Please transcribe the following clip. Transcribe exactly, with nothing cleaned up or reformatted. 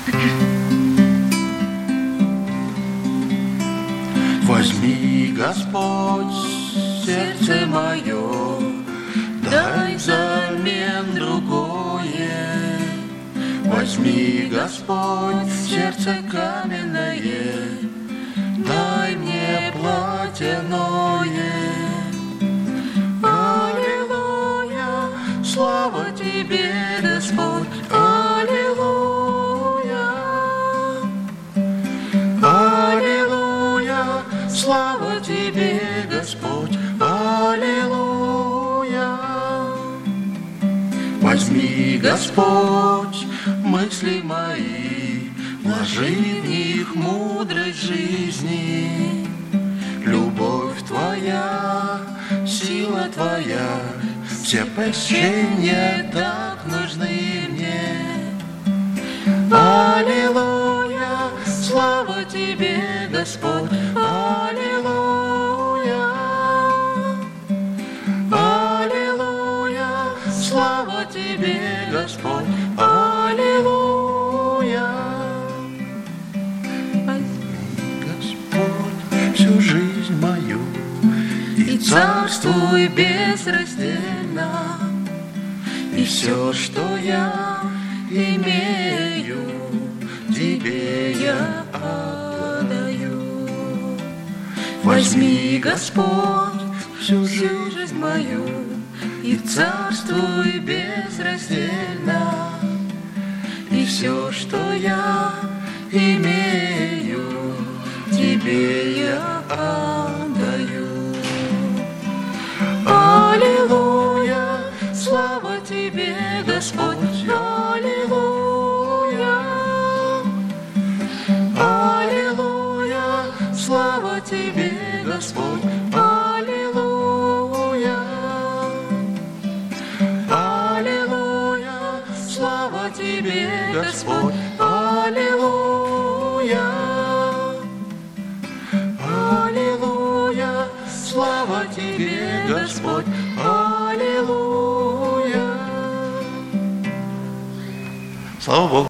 Возьми, Господь, сердце мое, дай взамен другое. Возьми, Господь, сердце каменное, дай мне плотяное. Аллилуйя, слава Тебе, Господь, аллилуйя. Аллилуйя, слава Тебе, Господь, аллилуйя. Возьми, Господь, мысли мои, вложи в них мудрость жизни. Любовь Твоя, сила Твоя, все прощения так нужны мне. Аллилуйя, слава Тебе, Господь, аллилуйя. Аллилуйя, слава Тебе, Господь, аллилуйя. Господь, всю жизнь мою и царствуй безраздельно, и все, что я имею, Тебе я отдаю. Возьми, Господь, всю жизнь мою и царствуй безраздельно, и все, что я имею, Тебе я отдаю. Аллилуйя, слава Тебе, Господь, аллилуйя. Аллилуйя, слава Тебе, Господь, аллилуйя. Аллилуйя, слава Тебе, Господь, аллилуйя. Аллилуйя, слава Тебе, Господь, аллилуйя. Слава Богу.